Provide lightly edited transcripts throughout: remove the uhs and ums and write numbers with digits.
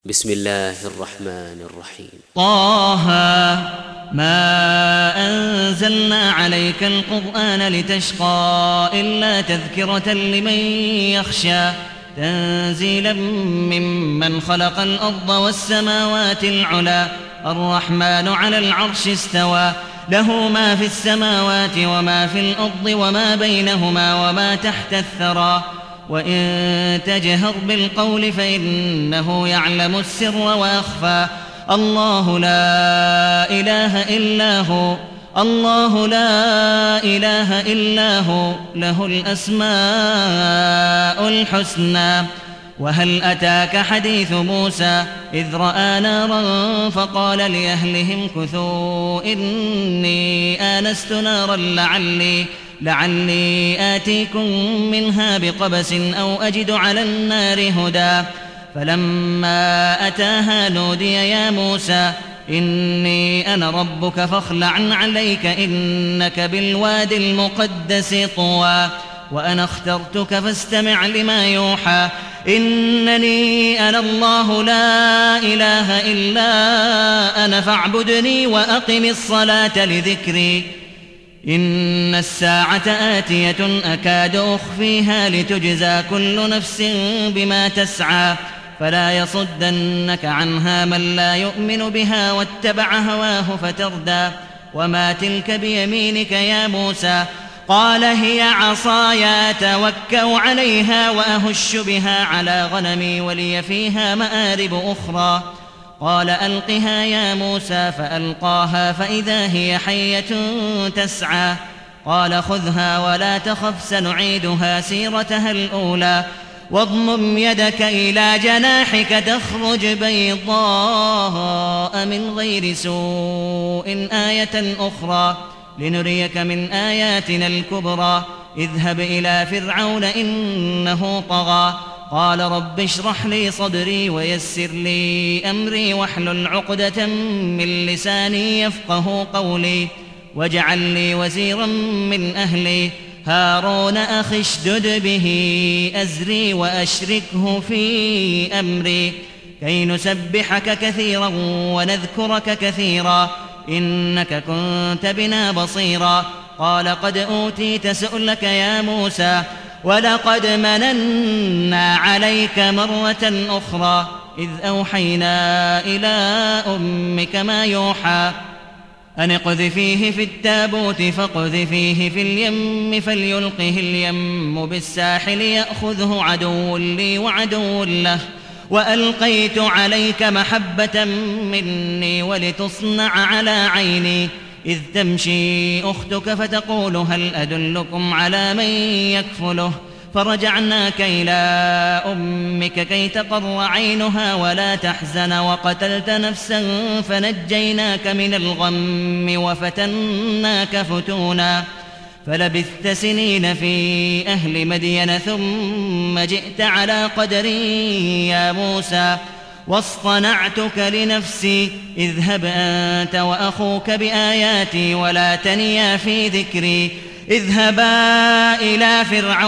بسم الله الرحمن الرحيم. طه ما أنزلنا عليك القرآن لتشقى إلا تذكرة لمن يخشى تنزيلا ممن خلق الأرض والسماوات العلى الرحمن على العرش استوى له ما في السماوات وما في الأرض وما بينهما وما تحت الثرى وإن تجهر بالقول فإنه يعلم السر وأخفى الله لا إله إلا هو له الأسماء الحسنى وهل أتاك حديث موسى إذ رأى نارا فقال لأهلهم كثوا إني آنست نارا لعلي آتيكم منها بقبس أو أجد على النار هدى فلما أتاها نودي يا موسى إني أنا ربك فاخلع عليك إنك بالوادي المقدس طوى وأنا اخترتك فاستمع لما يوحى إنني أنا الله لا إله إلا أنا فاعبدني وأقم الصلاة لذكري إن الساعة آتية أكاد أخفيها لتجزى كل نفس بما تسعى فلا يصدنك عنها من لا يؤمن بها واتبع هواه فتردى وما تلك بيمينك يا موسى قال هي عصاي أتوكأ عليها وأهش بها على غنمي ولي فيها مآرب أخرى قال ألقها يا موسى فألقاها فإذا هي حية تسعى قال خذها ولا تخف سنعيدها سيرتها الأولى واضمم يدك إلى جناحك تخرج بيضاء من غير سوء آية أخرى لنريك من آياتنا الكبرى اذهب إلى فرعون إنه طغى قال رب اشرح لي صدري ويسر لي أمري واحلل عقدة من لساني يفقه قولي واجعل لي وزيرا من أهلي هارون أخي اشدد به أزري وأشركه في أمري كي نسبحك كثيرا ونذكرك كثيرا إنك كنت بنا بصيرا قال قد أوتيت سؤلك يا موسى ولقد مننا عليك مرة أخرى إذ أوحينا إلى أمك ما يوحى أن اقذفيه في التابوت فاقذفيه في اليم فليلقه اليم بالساحل يأخذه عدو لي وعدو له وألقيت عليك محبة مني ولتصنع على عيني إذ تمشي أختك فتقول هل أدلكم على من يكفله فرجعناك إلى أمك كي تقر عينها ولا تحزن وقتلت نفسا فنجيناك من الغم وفتناك فتونا فلبثت سنين في أهل مدين ثم جئت على قدري يا موسى واصطنعتك لنفسي اذهب أنت وأخوك بآياتي ولا تنيا في ذكري اذهبا إلى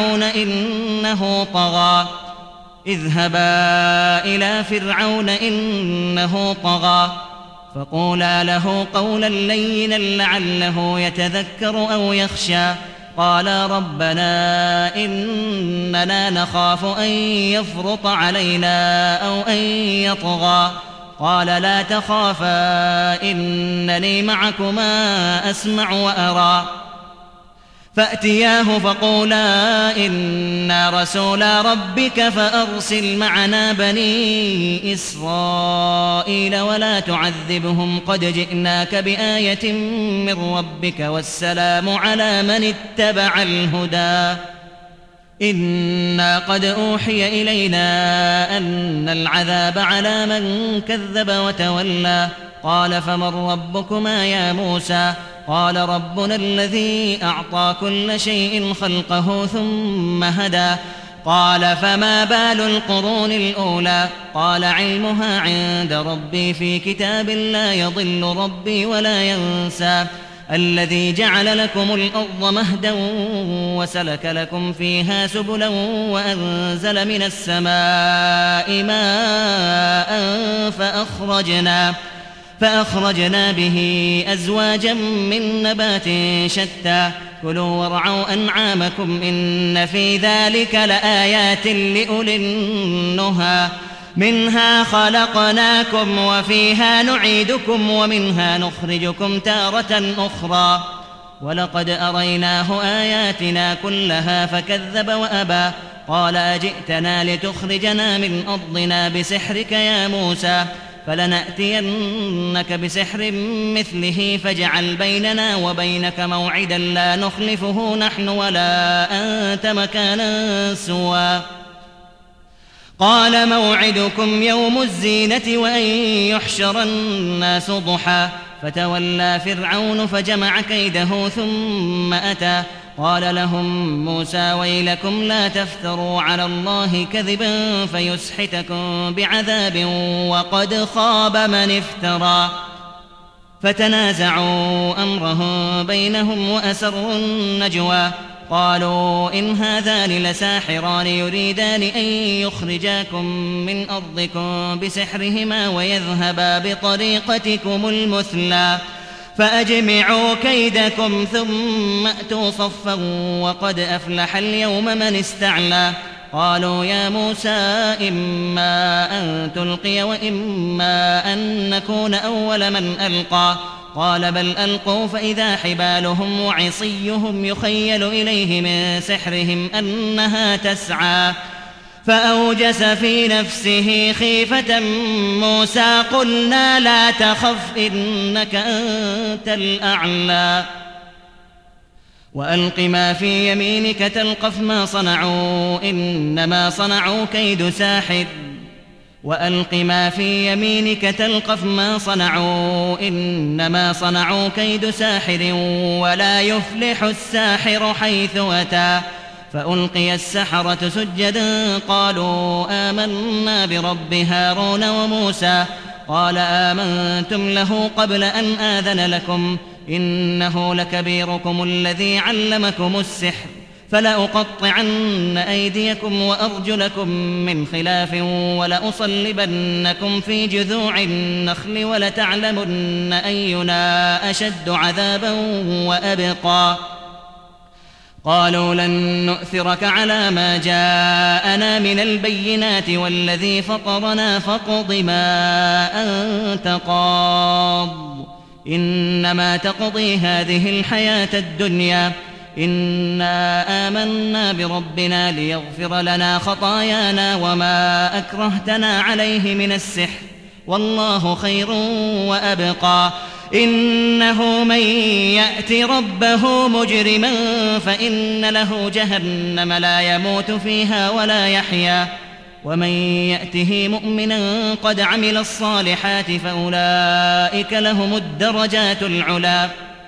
فرعون إنه طغى فقولا له قولا لينا لعله يتذكر أو يخشى قالا ربنا إننا نخاف أن يفرط علينا أو أن يطغى قال لا تخافا إنني معكما أسمع وأرى فأتياه فقولا إنا رسولا ربك فأرسل معنا بني إسرائيل ولا تعذبهم قد جئناك بآية من ربك والسلام على من اتبع الهدى إنا قد أوحي إلينا أن العذاب على من كذب وتولى قال فمن ربكما يا موسى قال ربنا الذي أعطى كل شيء خلقه ثم هدى قال فما بال القرون الأولى قال علمها عند ربي في كتاب لا يضل ربي ولا ينسى الذي جعل لكم الأرض مهدا وسلك لكم فيها سبلا وأنزل من السماء ماء فأخرجنا به أزواجا من نبات شتى كلوا وارعوا أنعامكم إن في ذلك لآيات لأولي النهى منها خلقناكم وفيها نعيدكم ومنها نخرجكم تارة أخرى ولقد أريناه آياتنا كلها فكذب وأبى قال أجئتنا لتخرجنا من أرضنا بسحرك يا موسى فلنأتينك بسحر مثله فاجعل بيننا وبينك موعدا لا نخلفه نحن ولا أنت مكانا سوى قال موعدكم يوم الزينة وأن يحشر الناس ضحى فتولى فرعون فجمع كيده ثم أتى قال لهم موسى ويلكم لا تفتروا على الله كذبا فيسحتكم بعذاب وقد خاب من افترى فتنازعوا أمرهم بينهم وأسروا النجوى قالوا إن هذان لساحران يريدان أن يخرجاكم من أرضكم بسحرهما ويذهبا بطريقتكم المثلى فأجمعوا كيدكم ثم أتوا صفا وقد أفلح اليوم من استعلى قالوا يا موسى إما أن تلقي وإما أن نكون أول من ألقى قال بل ألقوا فإذا حبالهم وعصيهم يخيل إليه من سحرهم أنها تسعى فأوجس في نفسه خيفة موسى قلنا لا تخف إنك أنت الأعلى وألق ما في يمينك تلقف ما صنعوا إنما صنعوا كيد ساحر وألق ما في يمينك تلقف ما صنعوا إنما صنعوا كيد ساحر ولا يفلح الساحر حيث أتى فألقي السحرة سجدا قالوا آمنا برب هارون وموسى قال آمنتم له قبل أن آذن لكم إنه لكبيركم الذي علمكم السحر فلأقطعن أيديكم وأرجلكم من خلاف ولأصلبنكم في جذوع النخل ولتعلمن أينا أشد عذابا وأبقى قالوا لن نؤثرك على ما جاءنا من البينات والذي فطرنا فاقض ما أنت قاض إنما تقضي هذه الحياة الدنيا إنا آمنا بربنا ليغفر لنا خطايانا وما أكرهتنا عليه من السحر والله خير وأبقى إنه من يأت ربه مجرما فإن له جهنم لا يموت فيها ولا يحيا ومن يأته مؤمنا قد عمل الصالحات فأولئك لهم الدرجات العلى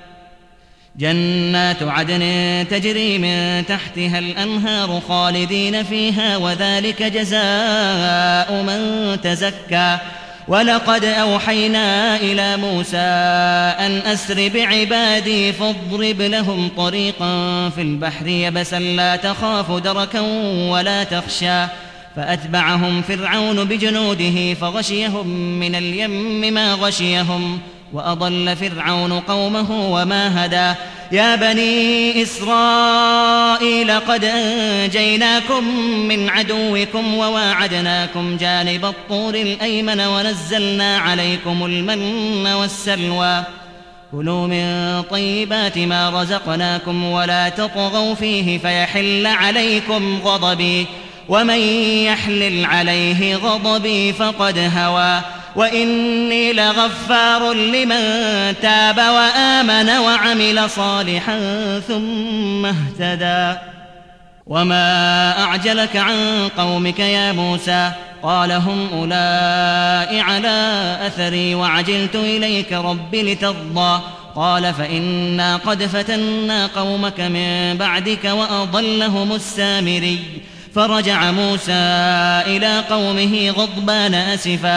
جنات عدن تجري من تحتها الأنهار خالدين فيها وذلك جزاء من تزكى ولقد أوحينا إلى موسى أن أسر بعبادي فاضرب لهم طريقا في البحر يبسا لا تخاف دركا ولا تخشى فأتبعهم فرعون بجنوده فغشيهم من اليم ما غشيهم وأضل فرعون قومه وما هدى يا بني إسرائيل قد أنجيناكم من عدوكم وواعدناكم جانب الطور الأيمن ونزلنا عليكم المن والسلوى كلوا من طيبات ما رزقناكم ولا تطغوا فيه فيحل عليكم غضبي ومن يحلل عليه غضبي فقد هوى وإني لغفار لمن تاب وآمن وعمل صالحا ثم اهتدى وما أعجلك عن قومك يا موسى قال هم أولئك على أثري وعجلت إليك رب لترضى قال فإنا قد فتنا قومك من بعدك وأضلهم السامري فرجع موسى إلى قومه غضبان أسفا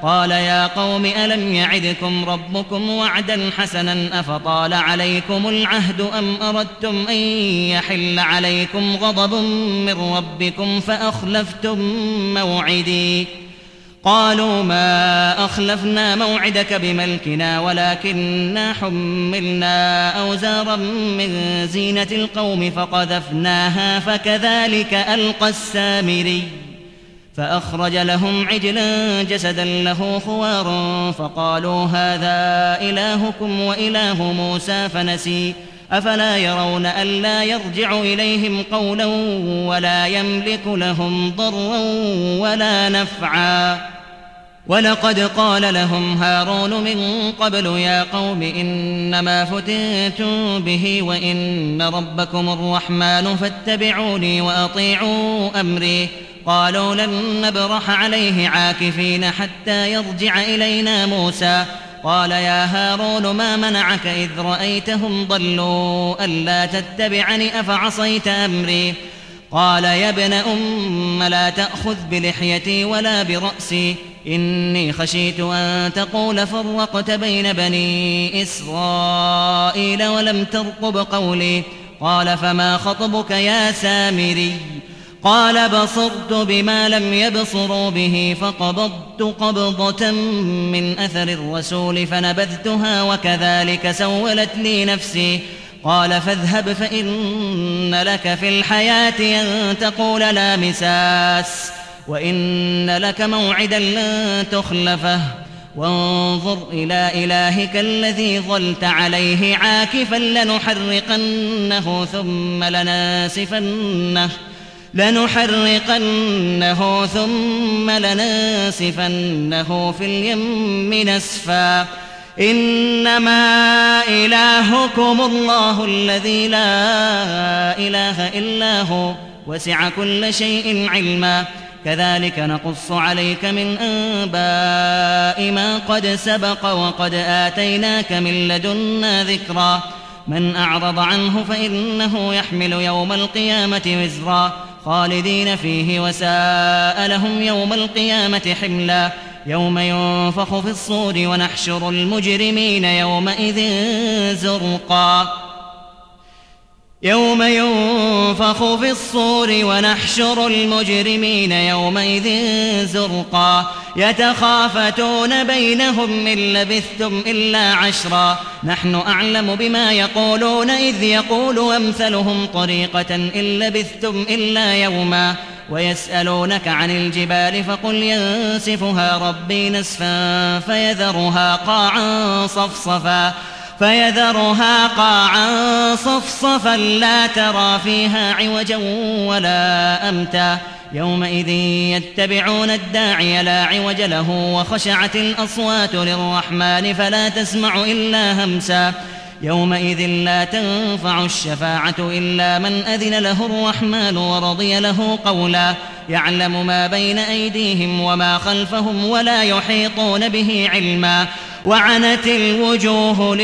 قال يا قوم ألم يعدكم ربكم وعدا حسنا أفطال عليكم العهد أم أردتم أن يحل عليكم غضب من ربكم فأخلفتم موعدي قالوا ما أخلفنا موعدك بملكنا ولكننا حملنا أوزارا من زينة القوم فقذفناها فكذلك ألقى السامري فأخرج لهم عجلا جسدا له خوار فقالوا هذا إلهكم وإله موسى فنسي أفلا يرون ألا يرجع إليهم قولا ولا يملك لهم ضرا ولا نفعا ولقد قال لهم هارون من قبل يا قوم إنما فتنتم به وإن ربكم الرحمن فاتبعوني وأطيعوا أمري قالوا لن نبرح عليه عاكفين حتى يرجع إلينا موسى قال يا هارون ما منعك إذ رأيتهم ضلوا ألا تتبعني أفعصيت أمري قال يا ابن أم لا تأخذ بلحيتي ولا برأسي إني خشيت أن تقول فرقت بين بني إسرائيل ولم ترقب قولي قال فما خطبك يا سامري قال بصرت بما لم يبصروا به فقبضت قبضة من أثر الرسول فنبذتها وكذلك سولت لي نفسي قال فاذهب فإن لك في الحياة أن تقول لا مساس وإن لك موعدا لن تخلفه وانظر إلى إلهك الذي ظلت عليه عاكفا لنحرقنه ثم لننسفنه في اليم نسفا إنما إلهكم الله الذي لا إله إلا هو وسع كل شيء علما كذلك نقص عليك من أنباء ما قد سبق وقد آتيناك من لدنا ذكرا من أعرض عنه فإنه يحمل يوم القيامة وزرا خالدين فيه وساء لهم يوم القيامة حملا يوم ينفخ في الصور ونحشر المجرمين يومئذ زرقا يتخافتون بينهم إن لبثتم إلا عشرا نحن أعلم بما يقولون إذ يقول أمثلهم طريقة إن لبثتم إلا يوما ويسألونك عن الجبال فقل ينسفها ربي نسفا فيذرها قاعا صفصفا لا ترى فيها عوجا ولا أمتا يومئذ يتبعون الداعي لا عوج له وخشعت الأصوات للرحمن فلا تسمع إلا همسا يومئذ لا تنفع الشفاعة إلا من أذن له الرحمن ورضي له قولا يعلم ما بين أيديهم وما خلفهم ولا يحيطون به علما وعنت الوجوه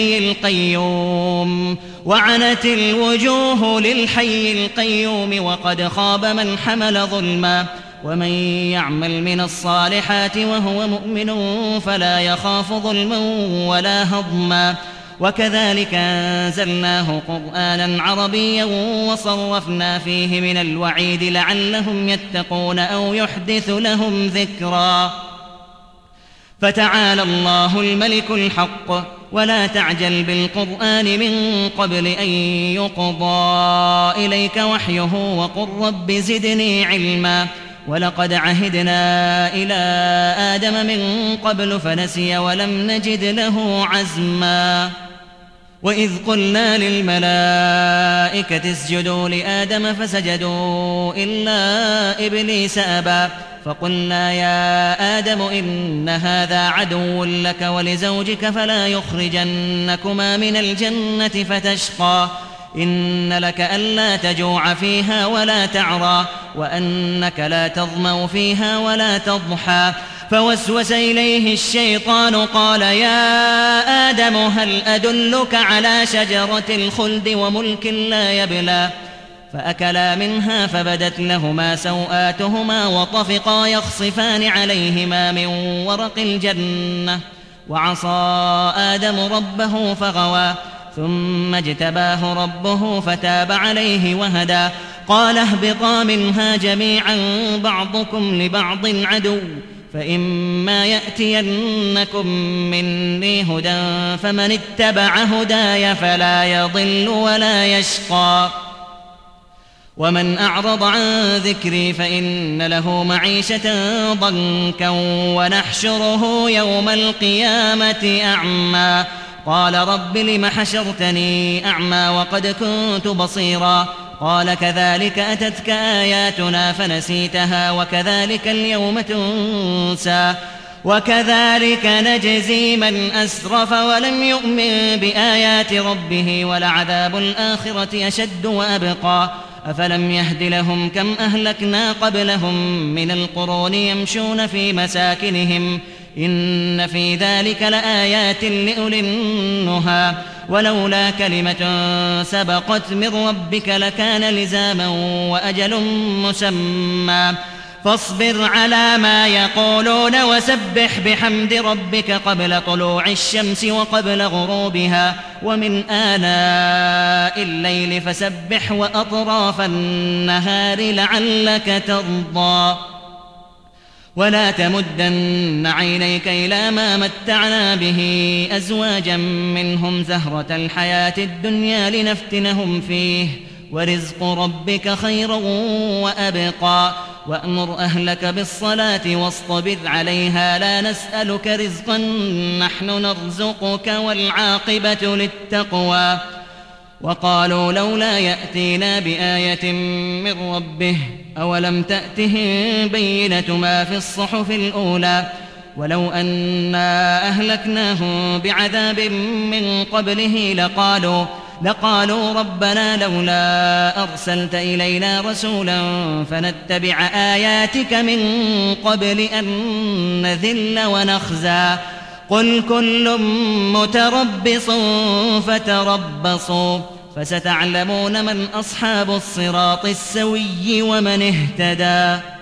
للحي القيوم وقد خاب من حمل ظلما ومن يعمل من الصالحات وهو مؤمن فلا يخاف ظلما ولا هضما وكذلك أنزلناه قرآنا عربيا وصرفنا فيه من الوعيد لعلهم يتقون أو يحدث لهم ذكرا فتعالى الله الملك الحق ولا تعجل بالقرآن من قبل أن يقضى إليك وحيه وقل رب زدني علما ولقد عهدنا إلى آدم من قبل فنسي ولم نجد له عزما وإذ قلنا للملائكة اسجدوا لآدم فسجدوا إلا إبليس أبى فقلنا يا آدم إن هذا عدو لك ولزوجك فلا يخرجنكما من الجنة فتشقى إن لك ألا تجوع فيها ولا تعرى وأنك لا تظمأ فيها ولا تضحى فوسوس إليه الشيطان قال يا آدم هل أدلك على شجرة الخلد وملك لا يبلى فأكلا منها فبدت لهما سوآتهما وطفقا يخصفان عليهما من ورق الجنة وعصى آدم ربه فغوى ثم اجتباه ربه فتاب عليه وهدى قال اهبطا منها جميعا بعضكم لبعض عدو فإما يأتينكم مني هدى فمن اتبع هداي فلا يضل ولا يشقى ومن أعرض عن ذكري فإن له معيشة ضنكا ونحشره يوم القيامة أعمى قال رب لم حشرتني أعمى وقد كنت بصيرا قال كذلك أتتك آياتنا فنسيتها وكذلك اليوم تنسى وكذلك نجزي من أسرف ولم يؤمن بآيات ربه ولعذاب الآخرة أشد وأبقى أفلم يهد لهم كم أهلكنا قبلهم من القرون يمشون في مساكنهم إن في ذلك لآيات لأولي النهى ولولا كلمة سبقت من ربك لكان لزاما وأجل مسمى فاصبر على ما يقولون وسبح بحمد ربك قبل طلوع الشمس وقبل غروبها ومن آناء الليل فسبح وأطراف النهار لعلك ترضى ولا تمدن عينيك إلى ما متعنا به أزواجا منهم زهرة الحياة الدنيا لنفتنهم فيه ورزق ربك خير وأبقى وأمر أهلك بالصلاة واصطبر عليها لا نسألك رزقا نحن نرزقك والعاقبة للتقوى وقالوا لولا يأتينا بآية من ربه أولم تأتهم بينة ما في الصحف الأولى ولو أنا أهلكناهم بعذاب من قبله لقالوا ربنا لولا أرسلت إلينا رسولا فنتبع آياتك من قبل أن نذل ونخزى قل كل متربص فتربصوا فستعلمون من أصحاب الصراط السوي ومن اهتدى